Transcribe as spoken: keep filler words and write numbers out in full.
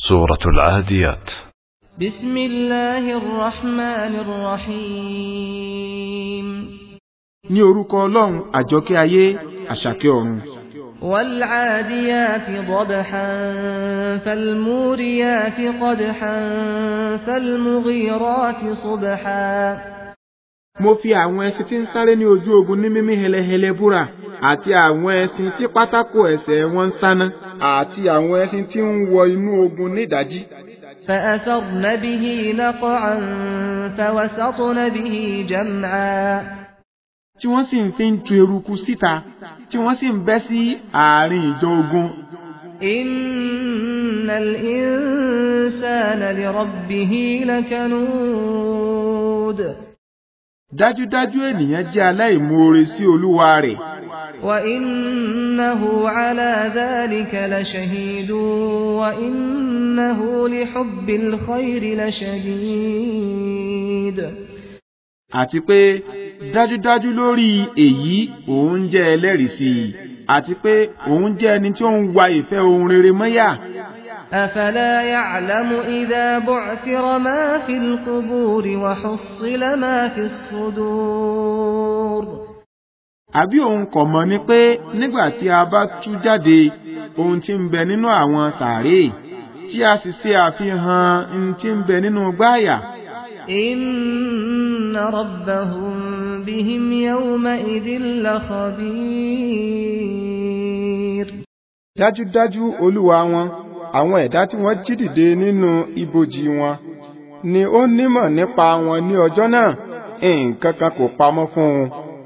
سورة العاديات. بسم الله الرحمن الرحيم. ní orúkọ Ọlọ́run àjọkẹ́ ayé àṣàkẹ́ ọ̀run. والعاديات ضبحا فالموريات قدحا فالمغيرات صبحا. mo fi àwọn ẹṣin tí ń sáré ní ojú ogun ní mímí hẹlẹhẹlẹ búra àti àwọn ẹṣin tí pátákò ẹsẹ̀ wọn ń sáná àti àwọn ẹṣin tí ń wọ inú ogun ní ìdájí. فأثرن به نقعا فوسطن به جمعا. tí wọ́n sì ń fi ń tu eruku síta tí wọ́n sì ń bẹ́ sí àárín ìjọ ogun. إن الإنسان لربه لكنود. dájúdájú ènìyàn jẹ́ aláìmoore sí Olúwa rẹ̀. وإنه على ذلك لشهيد وإنه لحب الخير لشديد. àti pé dájúdájú lórí èyí òun jẹ́ ẹlẹ́rìí sí i àti pé òun jẹ́ ẹni tí ó ń wa ìfẹ́ ohun rere mọ́yà. أفلا يعلم إذا بعثر ما في القبور وحصل ما في الصدور. àbí òun kò mọ̀ ni pé nígbà tí a bá tú jáde ohun tí ń bẹ nínú àwọn sàréè tí a sì ṣe àfihàn ohun tí ń bẹ nínú gbáàyà. إن ربهم بهم يومئذ لخبير. dájúdájú Olúwa wọn àwọn ẹ̀dá tí wọ́n jí dìde nínú ibojì wọn ni ó nímọ̀ nípa wọn ní ọjọ́ náà, nǹkan kan kò pamọ́ fún un.